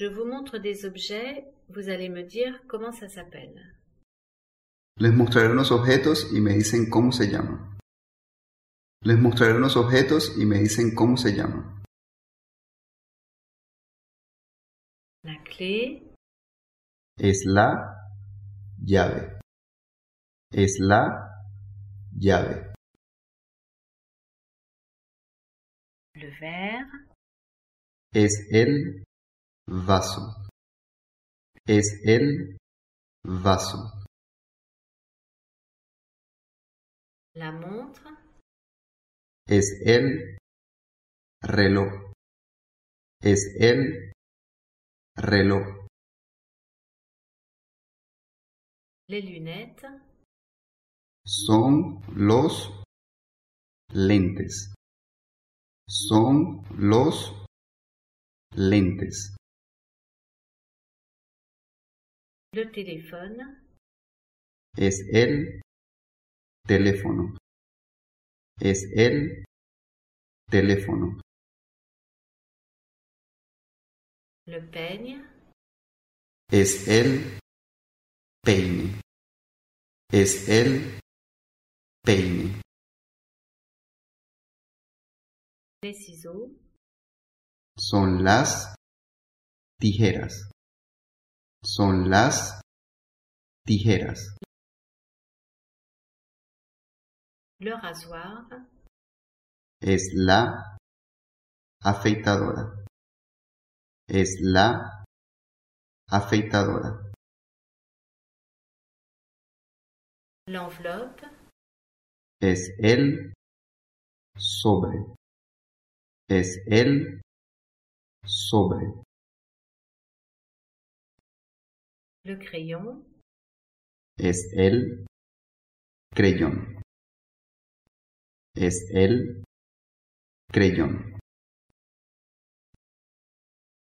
Je vous montre des objets, vous allez me dire comment ça s'appelle. Les mostraré unos objetos y me dicen cómo se llaman. Les mostraré unos objetos y me dicen cómo se llaman. La clé, Es la llave. Es la llave. le verre, Es el vaso. Es el vaso. la montre, Es el reloj. Es el reloj. les lunettes, Son los lentes. Son los lentes. le téléphone, Es el teléfono. Es el teléfono. le peigne, Es el peine. Es el peine. les ciseaux, Son las tijeras. Son las tijeras. le rasoir, Es la afeitadora. Es la afeitadora. l'enveloppe, Es el sobre. Es el sobre. le crayon, Es el creyón. Es el creyón.